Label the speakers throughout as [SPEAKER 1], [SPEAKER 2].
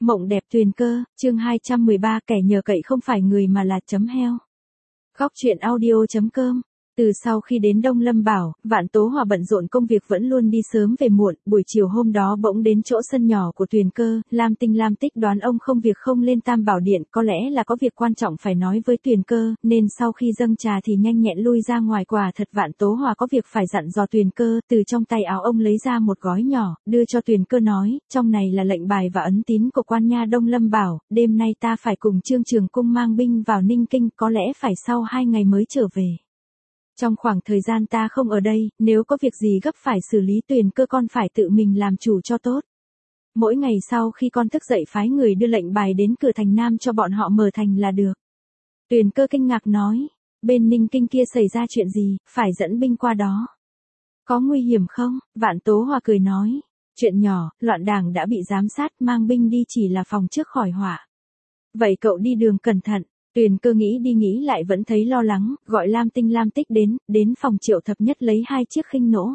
[SPEAKER 1] Mộng đẹp tuyền cơ, chương 213 kẻ nhờ cậy không phải người mà là chấm heo. Góc truyện audio.com. Từ sau khi đến Đông Lâm Bảo, Vạn Tố Hòa bận rộn công việc vẫn luôn đi sớm về muộn, buổi chiều hôm đó bỗng đến chỗ sân nhỏ của Tuyền Cơ, Lam Tinh Lam Tích đoán ông không việc không lên Tam Bảo Điện, có lẽ là có việc quan trọng phải nói với Tuyền Cơ, nên sau khi dâng trà thì nhanh nhẹn lui ra ngoài. Quả thật Vạn Tố Hòa có việc phải dặn dò Tuyền Cơ, từ trong tay áo ông lấy ra một gói nhỏ, đưa cho Tuyền Cơ nói, trong này là lệnh bài và ấn tín của quan nha Đông Lâm Bảo, đêm nay ta phải cùng Trương Trường Cung mang binh vào Ninh Kinh, có lẽ phải sau 2 ngày mới trở về. Trong khoảng thời gian ta không ở đây, nếu có việc gì gấp phải xử lý Tuyền Cơ con phải tự mình làm chủ cho tốt. Mỗi ngày sau khi con thức dậy phái người đưa lệnh bài đến cửa thành Nam cho bọn họ mở thành là được. Tuyền Cơ kinh ngạc nói, bên Ninh Kinh kia xảy ra chuyện gì, phải dẫn binh qua đó. Có nguy hiểm không? Vạn Tố Hòa cười nói, chuyện nhỏ, loạn đảng đã bị giám sát, mang binh đi chỉ là phòng trước khỏi họa. Vậy cậu đi đường cẩn thận. Tuyền Cơ nghĩ đi nghĩ lại vẫn thấy lo lắng, gọi Lam Tinh Lam Tích đến phòng Triệu Thập Nhất lấy 2 chiếc khinh nỗ.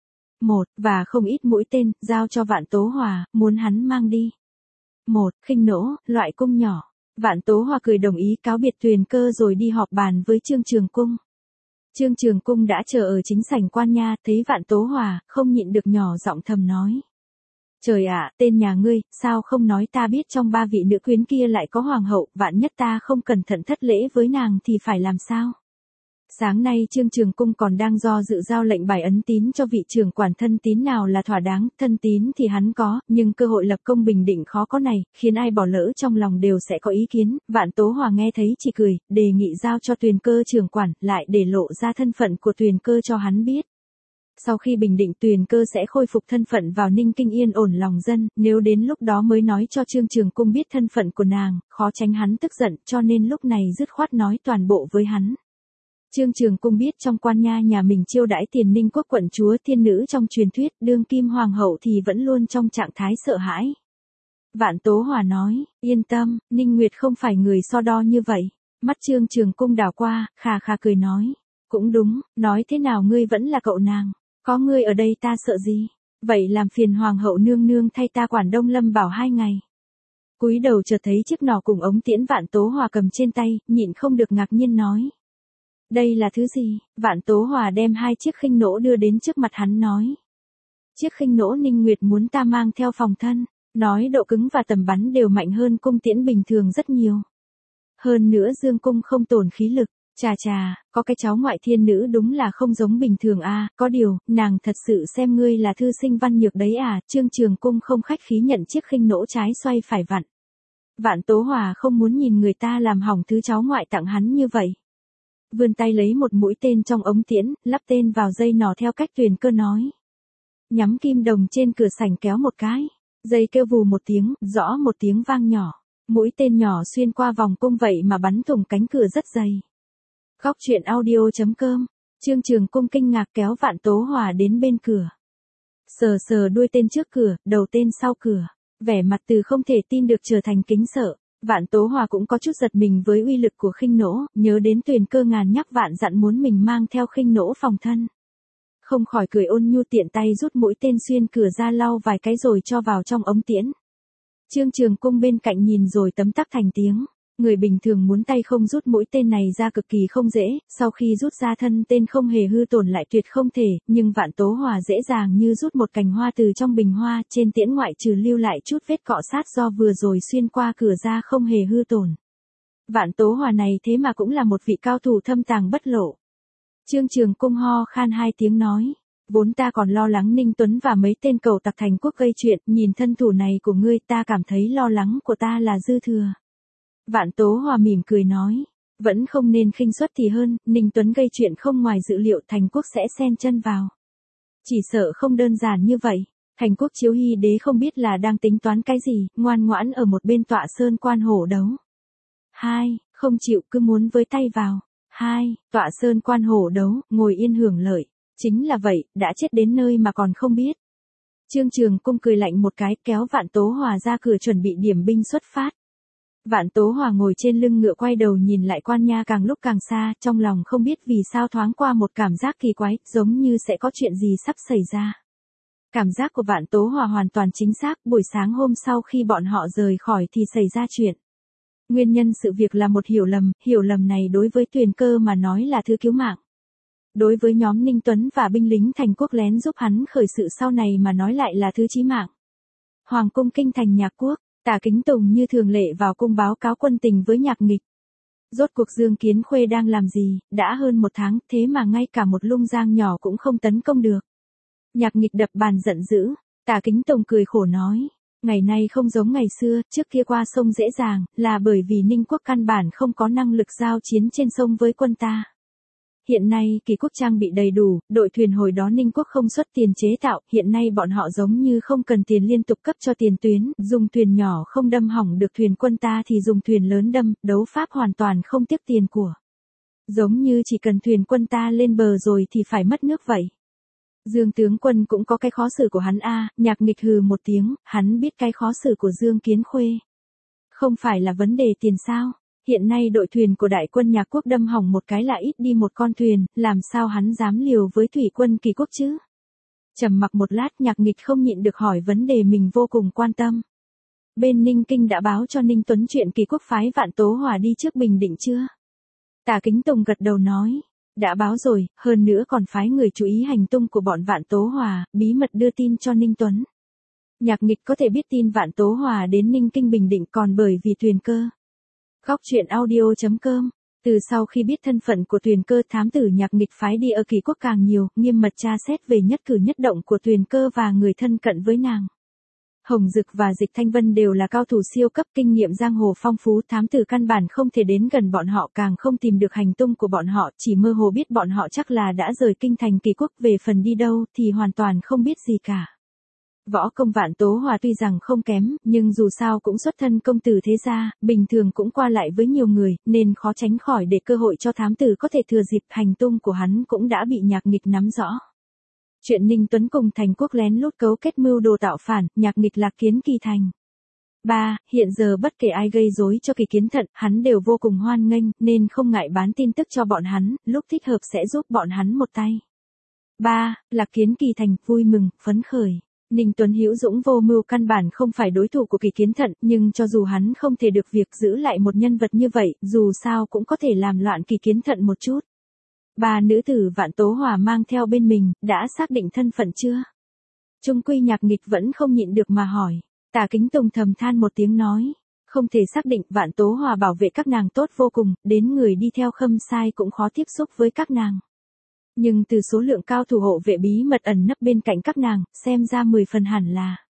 [SPEAKER 1] Và không ít mũi tên, giao cho Vạn Tố Hòa, muốn hắn mang đi. Khinh nỗ, loại cung nhỏ. Vạn Tố Hòa cười đồng ý cáo biệt Tuyền Cơ rồi đi họp bàn với Trương Trường Cung. Trương Trường Cung đã chờ ở chính sảnh quan nha, thấy Vạn Tố Hòa, không nhịn được nhỏ giọng thầm nói. Trời ạ, tên nhà ngươi, sao không nói ta biết trong 3 vị nữ quyến kia lại có hoàng hậu, vạn nhất ta không cẩn thận thất lễ với nàng thì phải làm sao? Sáng nay Trương Trường Cung còn đang do dự giao lệnh bài ấn tín cho vị trưởng quản thân tín nào là thỏa đáng, thân tín thì hắn có, nhưng cơ hội lập công bình định khó có này, khiến ai bỏ lỡ trong lòng đều sẽ có ý kiến. Vạn Tố Hòa nghe thấy chỉ cười, đề nghị giao cho Tuyền Cơ trưởng quản, lại để lộ ra thân phận của Tuyền Cơ cho hắn biết. Sau khi bình định Tuyền Cơ sẽ khôi phục thân phận vào Ninh Kinh yên ổn lòng dân, nếu đến lúc đó mới nói cho Trương Trường Cung biết thân phận của nàng, khó tránh hắn tức giận, cho nên lúc này dứt khoát nói toàn bộ với hắn. Trương Trường Cung biết trong quan nha nhà mình chiêu đãi Tiền Ninh quốc quận chúa thiên nữ trong truyền thuyết, đương kim hoàng hậu thì vẫn luôn trong trạng thái sợ hãi. Vạn Tố Hòa nói, yên tâm, Ninh Nguyệt không phải người so đo như vậy. Mắt Trương Trường Cung đảo qua, khà khà cười nói, cũng đúng, nói thế nào ngươi vẫn là cậu nàng. Có ngươi ở đây ta sợ gì? Vậy làm phiền hoàng hậu nương nương thay ta quản Đông Lâm Bảo 2 ngày. Cúi đầu chợt thấy chiếc nỏ cùng ống tiễn Vạn Tố Hòa cầm trên tay, nhịn không được ngạc nhiên nói. Đây là thứ gì? Vạn Tố Hòa đem 2 chiếc khinh nỗ đưa đến trước mặt hắn nói. Chiếc khinh nỗ Ninh Nguyệt muốn ta mang theo phòng thân, nói độ cứng và tầm bắn đều mạnh hơn cung tiễn bình thường rất nhiều. Hơn nữa dương cung không tổn khí lực. Chà, có cái cháu ngoại thiên nữ đúng là không giống bình thường a, có điều, nàng thật sự xem ngươi là thư sinh văn nhược đấy à, Trương Trường Cung không khách khí nhận chiếc khinh nỗ trái xoay phải vặn. Vạn Tố Hòa không muốn nhìn người ta làm hỏng thứ cháu ngoại tặng hắn như vậy. Vươn tay lấy một mũi tên trong ống tiễn, lắp tên vào dây nỏ theo cách Tuyền Cơ nói. Nhắm kim đồng trên cửa sảnh kéo một cái, dây kêu vù một tiếng, rõ một tiếng vang nhỏ. Mũi tên nhỏ xuyên qua vòng cung vậy mà bắn thủng cánh cửa rất dày. Góc truyện audio.com. Trương Trường Cung kinh ngạc kéo Vạn Tố Hòa đến bên cửa. Sờ đuôi tên trước cửa, đầu tên sau cửa. Vẻ mặt từ không thể tin được trở thành kính sợ. Vạn Tố Hòa cũng có chút giật mình với uy lực của khinh nỗ, nhớ đến Tuyền Cơ ngàn nhắc vạn dặn muốn mình mang theo khinh nỗ phòng thân. Không khỏi cười ôn nhu tiện tay rút mũi tên xuyên cửa ra lau vài cái rồi cho vào trong ống tiễn. Trương Trường Cung bên cạnh nhìn rồi tấm tắc thành tiếng. Người bình thường muốn tay không rút mũi tên này ra cực kỳ không dễ, sau khi rút ra thân tên không hề hư tổn lại tuyệt không thể, nhưng Vạn Tố Hòa dễ dàng như rút một cành hoa từ trong bình hoa, trên tiễn ngoại trừ lưu lại chút vết cọ sát do vừa rồi xuyên qua cửa ra không hề hư tổn. Vạn Tố Hòa này thế mà cũng là một vị cao thủ thâm tàng bất lộ. Trương Trường Cung ho khan 2 tiếng nói, vốn ta còn lo lắng Ninh Tuấn và mấy tên cầu tặc thành quốc gây chuyện, nhìn thân thủ này của ngươi ta cảm thấy lo lắng của ta là dư thừa. Vạn Tố Hòa mỉm cười nói, vẫn không nên khinh suất thì hơn, Ninh Tuấn gây chuyện không ngoài dự liệu thành quốc sẽ xen chân vào. Chỉ sợ không đơn giản như vậy, thành quốc Chiếu Hy đế không biết là đang tính toán cái gì, ngoan ngoãn ở một bên tọa sơn quan hổ đấu. 2, không chịu cứ muốn với tay vào. 2, tọa sơn quan hổ đấu, ngồi yên hưởng lợi. Chính là vậy, đã chết đến nơi mà còn không biết. Trương Trường Cung cười lạnh một cái kéo Vạn Tố Hòa ra cửa chuẩn bị điểm binh xuất phát. Vạn Tố Hòa ngồi trên lưng ngựa quay đầu nhìn lại quan nha càng lúc càng xa, trong lòng không biết vì sao thoáng qua một cảm giác kỳ quái, giống như sẽ có chuyện gì sắp xảy ra. Cảm giác của Vạn Tố Hòa hoàn toàn chính xác, buổi sáng hôm sau khi bọn họ rời khỏi thì xảy ra chuyện. Nguyên nhân sự việc là một hiểu lầm này đối với Tuyền Cơ mà nói là thứ cứu mạng. Đối với nhóm Ninh Tuấn và binh lính Thành Quốc lén giúp hắn khởi sự sau này mà nói lại là thứ chí mạng. Hoàng cung kinh thành Nhạc Quốc, Tả Kính Tùng như thường lệ vào cung báo cáo quân tình với Nhạc Nghịch. Rốt cuộc Dương Kiến Khuê đang làm gì, đã hơn 1 tháng, thế mà ngay cả một lung giang nhỏ cũng không tấn công được. Nhạc Nghịch đập bàn giận dữ, Tả Kính Tùng cười khổ nói, ngày nay không giống ngày xưa, trước kia qua sông dễ dàng, là bởi vì Ninh Quốc căn bản không có năng lực giao chiến trên sông với quân ta. Hiện nay Kỳ Quốc trang bị đầy đủ, đội thuyền hồi đó Ninh Quốc không xuất tiền chế tạo, hiện nay bọn họ giống như không cần tiền liên tục cấp cho tiền tuyến, dùng thuyền nhỏ không đâm hỏng được thuyền quân ta thì dùng thuyền lớn đâm, đấu pháp hoàn toàn không tiếc tiền của. Giống như chỉ cần thuyền quân ta lên bờ rồi thì phải mất nước vậy. Dương tướng quân cũng có cái khó xử của hắn a. Nhạc Nghịch hừ một tiếng, hắn biết cái khó xử của Dương Kiến Khuê. Không phải là vấn đề tiền sao? Hiện nay đội thuyền của đại quân Nhạc Quốc đâm hỏng một cái là ít đi một con thuyền, làm sao hắn dám liều với thủy quân Kỳ Quốc chứ? Trầm mặc một lát, Nhạc Nghịch không nhịn được hỏi vấn đề mình vô cùng quan tâm. Bên Ninh Kinh đã báo cho Ninh Tuấn chuyện Kỳ Quốc phái Vạn Tố Hòa đi trước Bình Định chưa? Tả Kính Tùng gật đầu nói, đã báo rồi, hơn nữa còn phái người chú ý hành tung của bọn Vạn Tố Hòa, bí mật đưa tin cho Ninh Tuấn. Nhạc Nghịch có thể biết tin Vạn Tố Hòa đến Ninh Kinh Bình Định còn bởi vì Tuyền Cơ. Góc truyện audio.com. Từ sau khi biết thân phận của Tuyền Cơ, thám tử Nhạc Nghịch phái đi ở Kỳ Quốc càng nhiều, nghiêm mật tra xét về nhất cử nhất động của Tuyền Cơ và người thân cận với nàng. Hồng Dực và Dịch Thanh Vân đều là cao thủ siêu cấp, kinh nghiệm giang hồ phong phú, thám tử căn bản không thể đến gần bọn họ, càng không tìm được hành tung của bọn họ, chỉ mơ hồ biết bọn họ chắc là đã rời kinh thành Kỳ Quốc, về phần đi đâu thì hoàn toàn không biết gì cả. Võ công Vạn Tố Hòa tuy rằng không kém, nhưng dù sao cũng xuất thân công tử thế gia, bình thường cũng qua lại với nhiều người, nên khó tránh khỏi để cơ hội cho thám tử có thể thừa dịp. Hành tung của hắn cũng đã bị Nhạc Nghịch nắm rõ. Chuyện Ninh Tuấn cùng Thành Quốc lén lút cấu kết mưu đồ tạo phản, Nhạc Nghịch lạc kiến Kỳ thành. 3. Hiện giờ bất kể ai gây rối cho Kỳ Kiến Thận, hắn đều vô cùng hoan nghênh, nên không ngại bán tin tức cho bọn hắn, lúc thích hợp sẽ giúp bọn hắn một tay. 3. Lạc kiến Kỳ thành, vui mừng, phấn khởi. Ninh Tuấn hữu dũng vô mưu, căn bản không phải đối thủ của Kỳ Kiến Thận, nhưng cho dù hắn không thể được việc giữ lại một nhân vật như vậy, dù sao cũng có thể làm loạn Kỳ Kiến Thận một chút. 3. Nữ tử Vạn Tố Hòa mang theo bên mình, đã xác định thân phận chưa? Chung quy Nhạc Nghịch vẫn không nhịn được mà hỏi. Tả Kính Tùng thầm than một tiếng nói, không thể xác định. Vạn Tố Hòa bảo vệ các nàng tốt vô cùng, đến người đi theo Khâm Sai cũng khó tiếp xúc với các nàng. Nhưng từ số lượng cao thủ hộ vệ bí mật ẩn nấp bên cạnh các nàng, xem ra 10 phần hẳn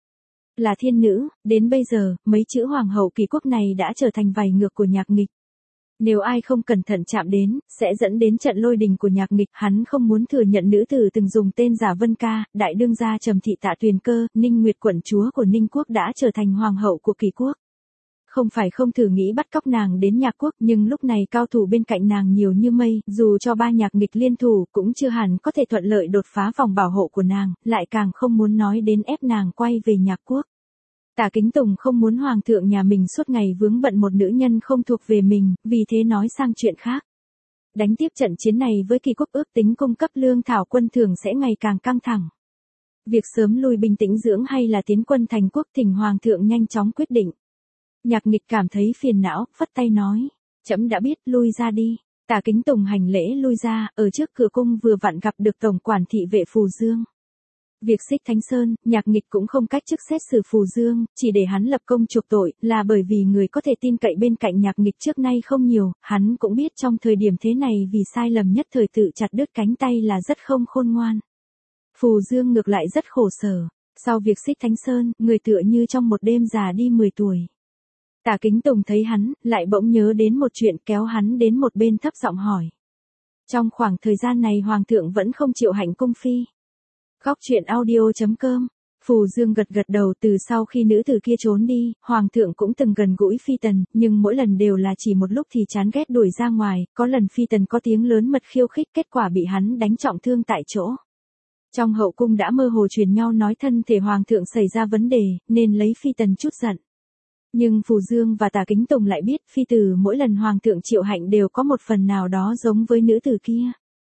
[SPEAKER 1] là thiên nữ. Đến bây giờ, mấy chữ Hoàng hậu Kỳ Quốc này đã trở thành vài ngược của Nhạc Nghịch. Nếu ai không cẩn thận chạm đến, sẽ dẫn đến trận lôi đình của Nhạc Nghịch. Hắn không muốn thừa nhận nữ tử từng dùng tên giả Vân Ca, đại đương gia Trầm Thị Tạ Tuyền Cơ, Ninh Nguyệt quận chúa của Ninh Quốc đã trở thành Hoàng hậu của Kỳ Quốc. Không phải không thử nghĩ bắt cóc nàng đến Nhạc Quốc, nhưng lúc này cao thủ bên cạnh nàng nhiều như mây, dù cho 3 Nhạc Nghịch liên thủ cũng chưa hẳn có thể thuận lợi đột phá vòng bảo hộ của nàng, lại càng không muốn nói đến ép nàng quay về Nhạc Quốc. Tả Kính Tùng không muốn hoàng thượng nhà mình suốt ngày vướng bận một nữ nhân không thuộc về mình, vì thế nói sang chuyện khác. Đánh tiếp trận chiến này với Kỳ Quốc, ước tính cung cấp lương thảo quân thường sẽ ngày càng căng thẳng. Việc sớm lui binh tĩnh dưỡng hay là tiến quân thành quốc, thỉnh hoàng thượng nhanh chóng quyết định. Nhạc Nghịch cảm thấy phiền não, phất tay nói, trẫm đã biết, lui ra đi. Tả Kính Tùng hành lễ lui ra, ở trước cửa cung vừa vặn gặp được tổng quản thị vệ Phù Dương. Việc Xích Thánh Sơn, Nhạc Nghịch cũng không cách chức xét xử Phù Dương, chỉ để hắn lập công chuộc tội, là bởi vì người có thể tin cậy bên cạnh Nhạc Nghịch trước nay không nhiều. Hắn cũng biết trong thời điểm thế này vì sai lầm nhất thời tự chặt đứt cánh tay là rất không khôn ngoan. Phù Dương ngược lại rất khổ sở. Sau việc Xích Thánh Sơn, người tựa như trong một đêm già đi 10 tuổi. Tả Kính Tùng thấy hắn, lại bỗng nhớ đến một chuyện, kéo hắn đến một bên thấp giọng hỏi. Trong khoảng thời gian này hoàng thượng vẫn không chịu hạnh cung phi. Góc truyện audio.com. Phù Dương gật gật đầu. Từ sau khi nữ tử kia trốn đi, hoàng thượng cũng từng gần gũi Phi Tần, nhưng mỗi lần đều là chỉ một lúc thì chán ghét đuổi ra ngoài, có lần Phi Tần có tiếng lớn mật khiêu khích, kết quả bị hắn đánh trọng thương tại chỗ. Trong hậu cung đã mơ hồ truyền nhau nói thân thể hoàng thượng xảy ra vấn đề, nên lấy Phi Tần chút giận. Nhưng Phù Dương và Tả Kính Tùng lại biết, phi tử mỗi lần hoàng thượng triệu hạnh đều có một phần nào đó giống với nữ tử kia.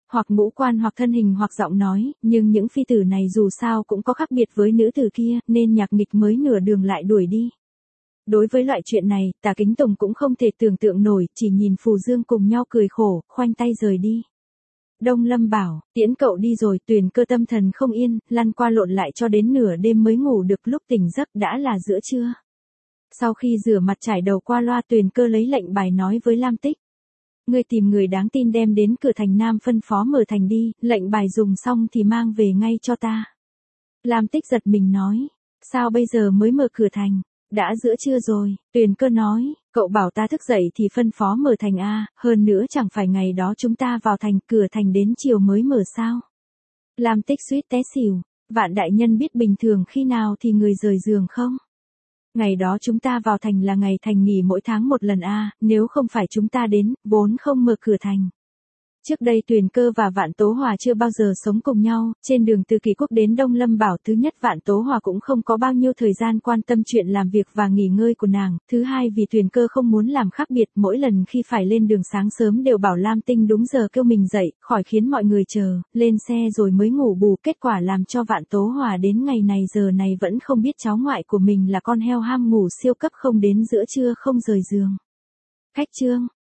[SPEAKER 1] hoặc ngũ quan hoặc thân hình hoặc giọng nói, nhưng những phi tử này dù sao cũng có khác biệt với nữ tử kia, nên Nhạc Nghịch mới nửa đường lại đuổi đi. Đối với loại chuyện này, Tả Kính Tùng cũng không thể tưởng tượng nổi, chỉ nhìn Phù Dương cùng nhau cười khổ, khoanh tay rời đi. Đông Lâm bảo, tiễn cậu đi rồi, Tuyền Cơ tâm thần không yên, lăn qua lộn lại cho đến nửa đêm mới ngủ được, lúc tỉnh giấc đã là giữa trưa. Sau khi rửa mặt trải đầu qua loa, Tuyền Cơ lấy lệnh bài nói với Lam Tích. Ngươi tìm người đáng tin đem đến cửa thành Nam phân phó mở thành đi, lệnh bài dùng xong thì mang về ngay cho ta. Lam Tích giật mình nói, sao bây giờ mới mở cửa thành? Đã giữa trưa rồi, Tuyền Cơ nói, cậu bảo ta thức dậy thì phân phó mở thành a, hơn nữa chẳng phải ngày đó chúng ta vào thành, cửa thành đến chiều mới mở sao? Lam Tích suýt té xỉu, Vạn đại nhân biết bình thường khi nào thì người rời giường không? Ngày đó chúng ta vào thành là ngày thành nghỉ mỗi tháng một lần a, nếu không phải chúng ta đến, vốn không mở cửa thành. Trước đây Tuyền Cơ và Vạn Tố Hòa chưa bao giờ sống cùng nhau, trên đường từ Kỳ Quốc đến Đông Lâm Bảo, thứ nhất Vạn Tố Hòa cũng không có bao nhiêu thời gian quan tâm chuyện làm việc và nghỉ ngơi của nàng, thứ hai vì Tuyền Cơ không muốn làm khác biệt, mỗi lần khi phải lên đường sáng sớm đều bảo Lam Tinh đúng giờ kêu mình dậy, khỏi khiến mọi người chờ, lên xe rồi mới ngủ bù, kết quả làm cho Vạn Tố Hòa đến ngày này giờ này vẫn không biết cháu ngoại của mình là con heo ham ngủ siêu cấp không đến giữa trưa không rời giường. Khách trương